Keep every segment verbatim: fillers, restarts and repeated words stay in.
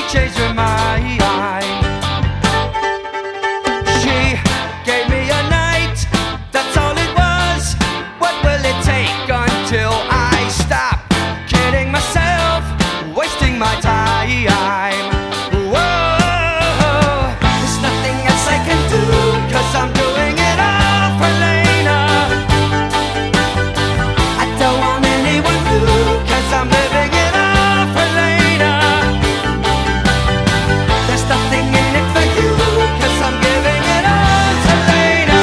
changed her mind. She gave me a night, that's all it was. What will it take until I stop kidding myself, wasting my time? Whoa, there's nothing else I can do, 'cause I'm doing it all for Lena. I don't want anyone new, 'cause I'm living it all for Lena. There's nothing in it for you, 'cause I'm giving it all to Lena.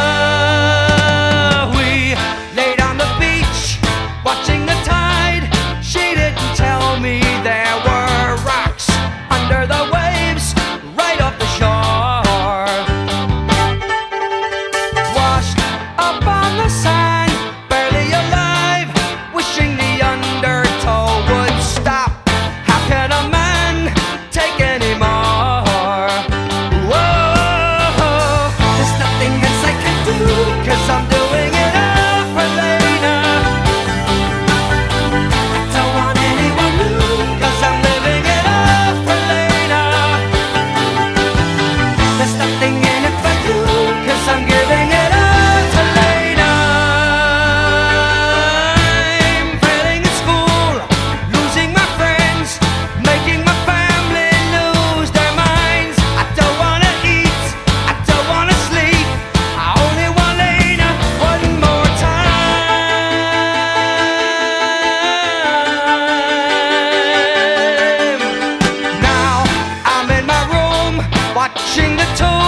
We laid on the beach, watching the tide. She didn't tell me there were rocks under the waves, right off the shore. Washed up on the sand, barely alive, wishing the undertow would stop. How can a man take any more? Whoa, there's nothing else I can do, 'cause I'm doing it all for Lena. I don't want anyone new, 'cause I'm living it all for Lena. There's nothing in it for you, 'cause I'm giving it all to Lena. I'm failing at school, losing my friends, making my family lose their minds. I don't wanna eat, I don't wanna sleep, I only want Lena one more time. Now I'm in my room, watching the tour.